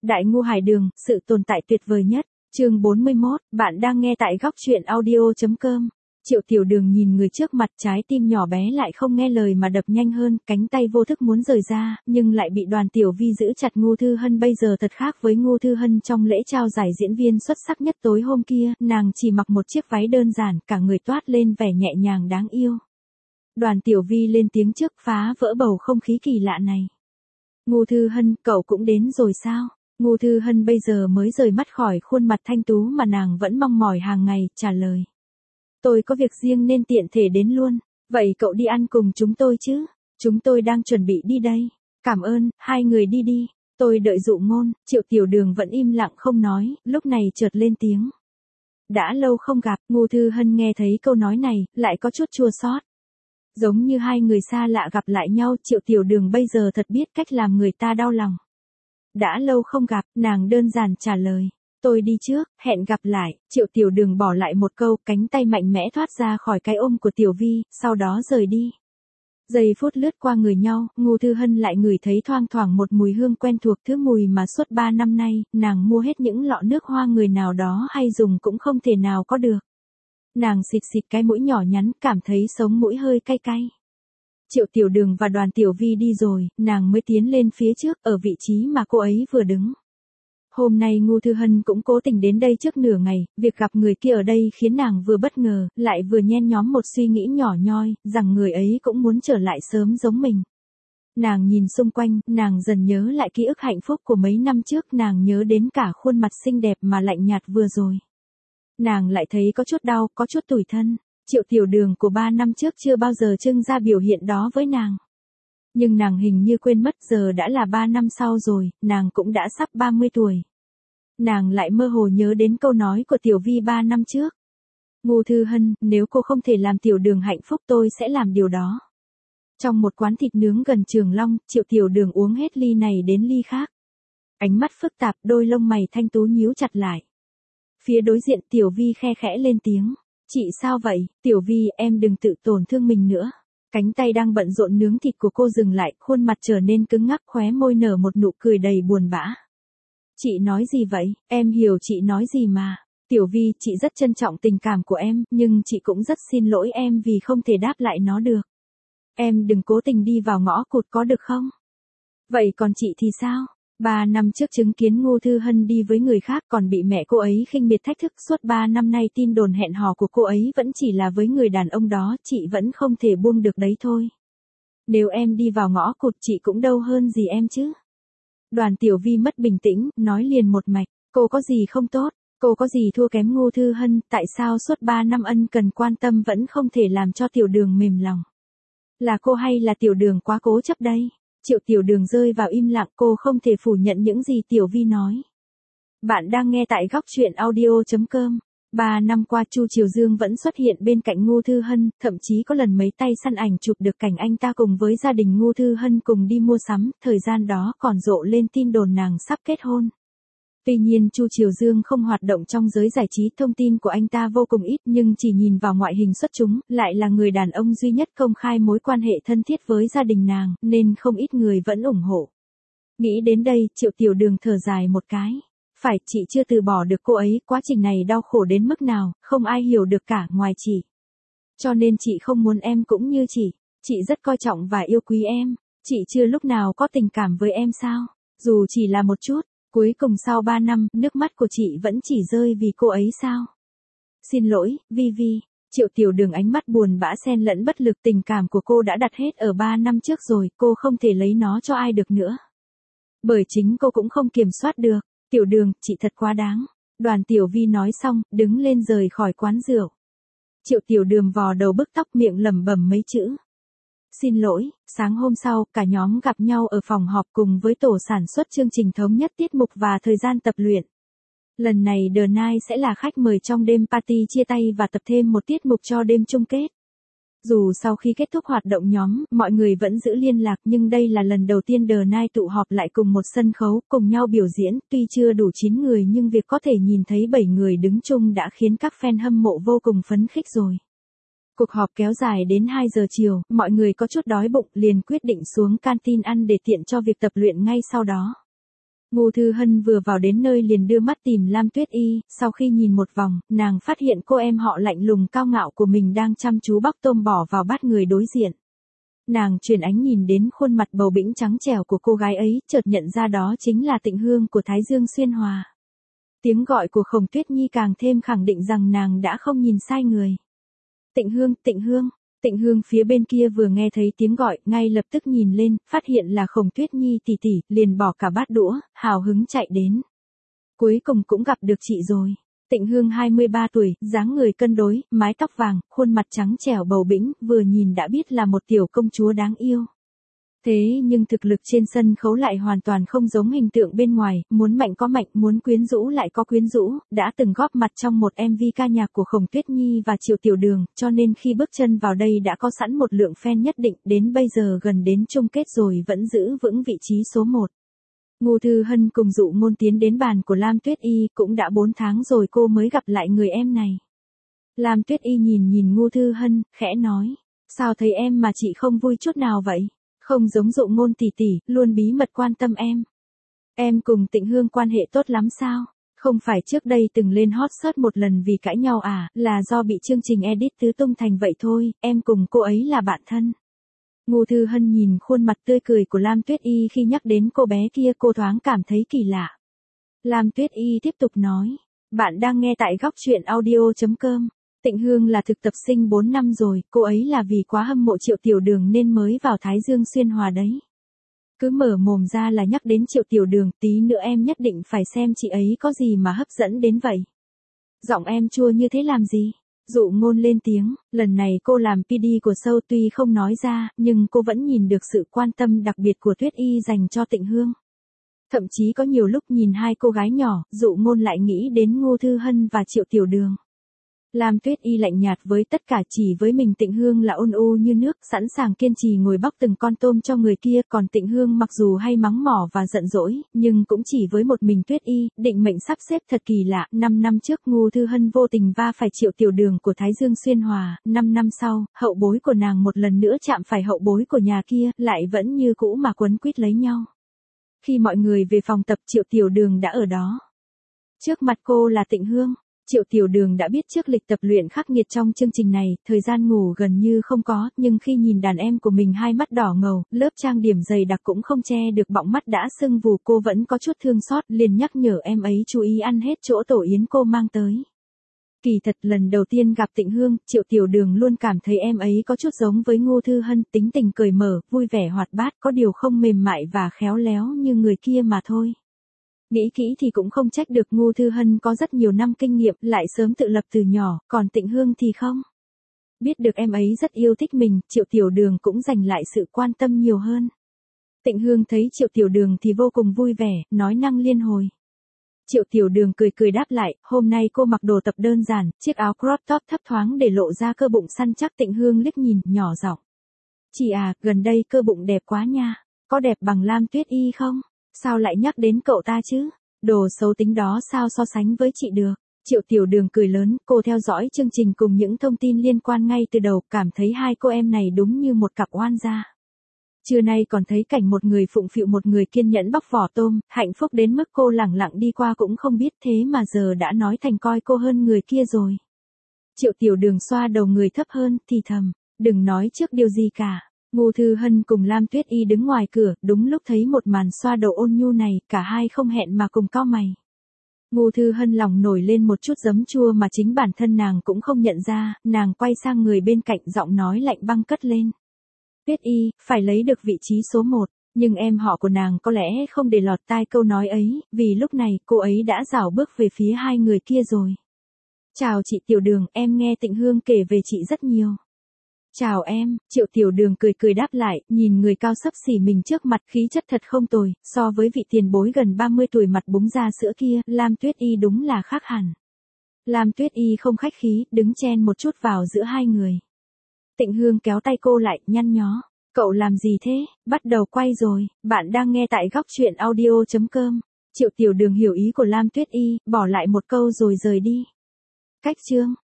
Đại Ngô Hải Đường, sự tồn tại tuyệt vời nhất. Chương 41, bạn đang nghe tại góc truyện audio.com. Triệu Tiểu Đường nhìn người trước mặt, trái tim nhỏ bé lại không nghe lời mà đập nhanh hơn, cánh tay vô thức muốn rời ra, nhưng lại bị Đoàn Tiểu Vi giữ chặt. Ngô Thư Hân bây giờ thật khác với Ngô Thư Hân trong lễ trao giải diễn viên xuất sắc nhất tối hôm kia, nàng chỉ mặc một chiếc váy đơn giản, cả người toát lên vẻ nhẹ nhàng đáng yêu. Đoàn Tiểu Vi lên tiếng trước, phá vỡ bầu không khí kỳ lạ này. Ngô Thư Hân, cậu cũng đến rồi sao? Ngô Thư Hân bây giờ mới rời mắt khỏi khuôn mặt thanh tú mà nàng vẫn mong mỏi hàng ngày, trả lời. Tôi có việc riêng nên tiện thể đến luôn, vậy cậu đi ăn cùng chúng tôi chứ? Chúng tôi đang chuẩn bị đi đây. Cảm ơn, hai người đi đi, tôi đợi Dụ Ngôn. Triệu Tiểu Đường vẫn im lặng không nói, lúc này chợt lên tiếng. Đã lâu không gặp. Ngô Thư Hân nghe thấy câu nói này, lại có chút chua xót. Giống như hai người xa lạ gặp lại nhau, Triệu Tiểu Đường bây giờ thật biết cách làm người ta đau lòng. Đã lâu không gặp, nàng đơn giản trả lời. Tôi đi trước, hẹn gặp lại. Triệu Tiểu Đường bỏ lại một câu, cánh tay mạnh mẽ thoát ra khỏi cái ôm của Tiểu Vi, sau đó rời đi. Giây phút lướt qua người nhau, Ngô Thư Hân lại ngửi thấy thoang thoảng một mùi hương quen thuộc, thứ mùi mà suốt 3 năm nay, nàng mua hết những lọ nước hoa người nào đó hay dùng cũng không thể nào có được. Nàng xịt xịt cái mũi nhỏ nhắn, cảm thấy sống mũi hơi cay cay. Triệu Tiểu Đường và Đoàn Tiểu Vi đi rồi, nàng mới tiến lên phía trước, ở vị trí mà cô ấy vừa đứng. Hôm nay Ngô Thư Hân cũng cố tình đến đây trước nửa ngày, việc gặp người kia ở đây khiến nàng vừa bất ngờ, lại vừa nhen nhóm một suy nghĩ nhỏ nhoi, rằng người ấy cũng muốn trở lại sớm giống mình. Nàng nhìn xung quanh, nàng dần nhớ lại ký ức hạnh phúc của mấy năm trước, nàng nhớ đến cả khuôn mặt xinh đẹp mà lạnh nhạt vừa rồi. Nàng lại thấy có chút đau, có chút tủi thân. Triệu Tiểu Đường của 3 năm trước chưa bao giờ trưng ra biểu hiện đó với nàng. Nhưng nàng hình như quên mất, giờ đã là 3 năm sau rồi, nàng cũng đã sắp 30 tuổi. Nàng lại mơ hồ nhớ đến câu nói của Tiểu Vi 3 năm trước. Ngô Thư Hân, nếu cô không thể làm Tiểu Đường hạnh phúc tôi sẽ làm điều đó. Trong một quán thịt nướng gần Trường Long, Triệu Tiểu Đường uống hết ly này đến ly khác. Ánh mắt phức tạp, đôi lông mày thanh tú nhíu chặt lại. Phía đối diện Tiểu Vi khe khẽ lên tiếng. Chị sao vậy? Tiểu Vi, em đừng tự tổn thương mình nữa. Cánh tay đang bận rộn nướng thịt của cô dừng lại, khuôn mặt trở nên cứng ngắc, khóe môi nở một nụ cười đầy buồn bã. Chị nói gì vậy? Em hiểu chị nói gì mà. Tiểu Vi, chị rất trân trọng tình cảm của em, nhưng chị cũng rất xin lỗi em vì không thể đáp lại nó được. Em đừng cố tình đi vào ngõ cụt có được không? Vậy còn chị thì sao? 3 năm trước chứng kiến Ngô Thư Hân đi với người khác, còn bị mẹ cô ấy khinh miệt thách thức, suốt 3 năm nay tin đồn hẹn hò của cô ấy vẫn chỉ là với người đàn ông đó, chị vẫn không thể buông được đấy thôi. Nếu em đi vào ngõ cụt chị cũng đâu hơn gì em chứ. Đoàn Tiểu Vi mất bình tĩnh, nói liền một mạch, cô có gì không tốt, cô có gì thua kém Ngô Thư Hân, tại sao suốt 3 năm ân cần quan tâm vẫn không thể làm cho Tiểu Đường mềm lòng. Là cô hay là Tiểu Đường quá cố chấp đây? Triệu Tiểu Đường rơi vào im lặng, cô không thể phủ nhận những gì Tiểu Vi nói. Bạn đang nghe tại góc truyện audio.com. 3 năm qua Chu Triều Dương vẫn xuất hiện bên cạnh Ngô Thư Hân, thậm chí có lần mấy tay săn ảnh chụp được cảnh anh ta cùng với gia đình Ngô Thư Hân cùng đi mua sắm, thời gian đó còn rộ lên tin đồn nàng sắp kết hôn. Tuy nhiên Chu Triều Dương không hoạt động trong giới giải trí, thông tin của anh ta vô cùng ít, nhưng chỉ nhìn vào ngoại hình xuất chúng, lại là người đàn ông duy nhất công khai mối quan hệ thân thiết với gia đình nàng, nên không ít người vẫn ủng hộ. Nghĩ đến đây, Triệu Tiểu Đường thở dài một cái. Phải, chị chưa từ bỏ được cô ấy, quá trình này đau khổ đến mức nào, không ai hiểu được cả ngoài chị. Cho nên chị không muốn em cũng như chị rất coi trọng và yêu quý em, chị chưa lúc nào có tình cảm với em sao, dù chỉ là một chút. Cuối cùng sau 3 năm, nước mắt của chị vẫn chỉ rơi vì cô ấy sao? Xin lỗi, Vi Vi. Triệu Tiểu Đường ánh mắt buồn bã xen lẫn bất lực, tình cảm của cô đã đặt hết ở 3 năm trước rồi, cô không thể lấy nó cho ai được nữa. Bởi chính cô cũng không kiểm soát được. Tiểu Đường, chị thật quá đáng. Đoàn Tiểu Vi nói xong, đứng lên rời khỏi quán rượu. Triệu Tiểu Đường vò đầu bứt tóc, miệng lẩm bẩm mấy chữ. Xin lỗi. Sáng hôm sau, cả nhóm gặp nhau ở phòng họp cùng với tổ sản xuất chương trình thống nhất tiết mục và thời gian tập luyện. Lần này The Night sẽ là khách mời trong đêm party chia tay và tập thêm một tiết mục cho đêm chung kết. Dù sau khi kết thúc hoạt động nhóm, mọi người vẫn giữ liên lạc, nhưng đây là lần đầu tiên The Night tụ họp lại cùng một sân khấu, cùng nhau biểu diễn, tuy chưa đủ 9 người nhưng việc có thể nhìn thấy 7 người đứng chung đã khiến các fan hâm mộ vô cùng phấn khích rồi. Cuộc họp kéo dài đến 2 giờ chiều, mọi người có chút đói bụng, liền quyết định xuống canteen ăn để tiện cho việc tập luyện ngay sau đó. Ngô Thư Hân vừa vào đến nơi liền đưa mắt tìm Lam Tuyết Y, sau khi nhìn một vòng, nàng phát hiện cô em họ lạnh lùng cao ngạo của mình đang chăm chú bóc tôm bỏ vào bát người đối diện. Nàng chuyển ánh nhìn đến khuôn mặt bầu bĩnh trắng trẻo của cô gái ấy, chợt nhận ra đó chính là Tịnh Hương của Thái Dương Xuyên Hòa. Tiếng gọi của Khổng Tuyết Nhi càng thêm khẳng định rằng nàng đã không nhìn sai người. Tịnh Hương, Tịnh Hương. Tịnh Hương phía bên kia vừa nghe thấy tiếng gọi, ngay lập tức nhìn lên, phát hiện là Khổng Tuyết Nhi tỷ tỷ, liền bỏ cả bát đũa, hào hứng chạy đến. Cuối cùng cũng gặp được chị rồi. Tịnh Hương 23 tuổi, dáng người cân đối, mái tóc vàng, khuôn mặt trắng trẻo bầu bĩnh, vừa nhìn đã biết là một tiểu công chúa đáng yêu. Thế nhưng thực lực trên sân khấu lại hoàn toàn không giống hình tượng bên ngoài, muốn mạnh có mạnh, muốn quyến rũ lại có quyến rũ, đã từng góp mặt trong một MV ca nhạc của Khổng Tuyết Nhi và Triệu Tiểu Đường, cho nên khi bước chân vào đây đã có sẵn một lượng fan nhất định, đến bây giờ gần đến chung kết rồi vẫn giữ vững vị trí số 1. Ngô Thư Hân cùng Dụ Ngôn tiến đến bàn của Lam Tuyết Y, cũng đã 4 tháng rồi cô mới gặp lại người em này. Lam Tuyết Y nhìn Ngô Thư Hân, khẽ nói, sao thấy em mà chị không vui chút nào vậy? Không giống Dụ Ngôn tỷ tỷ, luôn bí mật quan tâm em. Em cùng Tịnh Hương quan hệ tốt lắm sao? Không phải trước đây từng lên hot search một lần vì cãi nhau à, là do bị chương trình edit tứ tung thành vậy thôi, em cùng cô ấy là bạn thân. Ngô Thư Hân nhìn khuôn mặt tươi cười của Lam Tuyết Y khi nhắc đến cô bé kia, cô thoáng cảm thấy kỳ lạ. Lam Tuyết Y tiếp tục nói, bạn đang nghe tại góc truyện audio.com. Tịnh Hương là thực tập sinh 4 năm rồi, cô ấy là vì quá hâm mộ Triệu Tiểu Đường nên mới vào Thái Dương Xuyên Hòa đấy. Cứ mở mồm ra là nhắc đến Triệu Tiểu Đường, tí nữa em nhất định phải xem chị ấy có gì mà hấp dẫn đến vậy. Giọng em chua như thế làm gì? Dụ Ngôn lên tiếng, lần này cô làm PD của show tuy không nói ra, nhưng cô vẫn nhìn được sự quan tâm đặc biệt của Tuyết Y dành cho Tịnh Hương. Thậm chí có nhiều lúc nhìn hai cô gái nhỏ, Dụ Ngôn lại nghĩ đến Ngô Thư Hân và Triệu Tiểu Đường. Lam Tuyết Y lạnh nhạt với tất cả, chỉ với mình Tịnh Hương là ôn u như nước, sẵn sàng kiên trì ngồi bóc từng con tôm cho người kia, còn Tịnh Hương mặc dù hay mắng mỏ và giận dỗi, nhưng cũng chỉ với một mình Tuyết Y, định mệnh sắp xếp thật kỳ lạ. 5 năm trước Ngô Thư Hân vô tình va phải Triệu Tiểu Đường của Thái Dương Xuyên Hòa, 5 năm sau, hậu bối của nàng một lần nữa chạm phải hậu bối của nhà kia, lại vẫn như cũ mà quấn quýt lấy nhau. Khi mọi người về phòng tập, Triệu Tiểu Đường đã ở đó. Trước mặt cô là Tịnh Hương. Triệu Tiểu Đường đã biết trước lịch tập luyện khắc nghiệt trong chương trình này, thời gian ngủ gần như không có, nhưng khi nhìn đàn em của mình hai mắt đỏ ngầu, lớp trang điểm dày đặc cũng không che được bọng mắt đã sưng vù, cô vẫn có chút thương xót, liền nhắc nhở em ấy chú ý ăn hết chỗ tổ yến cô mang tới. Kỳ thật lần đầu tiên gặp Tịnh Hương, Triệu Tiểu Đường luôn cảm thấy em ấy có chút giống với Ngô Thư Hân, tính tình cởi mở, vui vẻ hoạt bát, có điều không mềm mại và khéo léo như người kia mà thôi. Nghĩ kỹ thì cũng không trách được, Ngô Thư Hân có rất nhiều năm kinh nghiệm, lại sớm tự lập từ nhỏ, còn Tịnh Hương thì không. Biết được em ấy rất yêu thích mình, Triệu Tiểu Đường cũng dành lại sự quan tâm nhiều hơn. Tịnh Hương thấy Triệu Tiểu Đường thì vô cùng vui vẻ, nói năng liên hồi. Triệu Tiểu Đường cười cười đáp lại, hôm nay cô mặc đồ tập đơn giản, chiếc áo crop top thấp thoáng để lộ ra cơ bụng săn chắc. Tịnh Hương liếc nhìn, nhỏ giọng. Chị à, gần đây cơ bụng đẹp quá nha, có đẹp bằng Lam Tuyết Y không? Sao lại nhắc đến cậu ta chứ? Đồ xấu tính đó sao so sánh với chị được? Triệu Tiểu Đường cười lớn, cô theo dõi chương trình cùng những thông tin liên quan ngay từ đầu, cảm thấy hai cô em này đúng như một cặp oan gia. Trưa nay còn thấy cảnh một người phụng phịu một người kiên nhẫn bóc vỏ tôm, hạnh phúc đến mức cô lẳng lặng đi qua cũng không biết, thế mà giờ đã nói thành coi cô hơn người kia rồi. Triệu Tiểu Đường xoa đầu người thấp hơn, thì thầm, đừng nói trước điều gì cả. Ngô Thư Hân cùng Lam Tuyết Y đứng ngoài cửa, đúng lúc thấy một màn xoa đầu ôn nhu này, cả hai không hẹn mà cùng cau mày. Ngô Thư Hân lòng nổi lên một chút giấm chua mà chính bản thân nàng cũng không nhận ra, nàng quay sang người bên cạnh, giọng nói lạnh băng cất lên. Tuyết Y, phải lấy được vị trí số 1, nhưng em họ của nàng có lẽ không để lọt tai câu nói ấy, vì lúc này cô ấy đã rảo bước về phía hai người kia rồi. Chào chị Tiểu Đường, em nghe Tịnh Hương kể về chị rất nhiều. Chào em, Triệu Tiểu Đường cười cười đáp lại, nhìn người cao xấp xỉ mình trước mặt, khí chất thật không tồi, so với vị tiền bối gần 30 tuổi mặt búng da sữa kia, Lam Tuyết Y đúng là khác hẳn. Lam Tuyết Y không khách khí, đứng chen một chút vào giữa hai người. Tịnh Hương kéo tay cô lại, nhăn nhó. Cậu làm gì thế? Bắt đầu quay rồi, bạn đang nghe tại góc truyện audio.com. Triệu Tiểu Đường hiểu ý của Lam Tuyết Y, bỏ lại một câu rồi rời đi. Cách chương.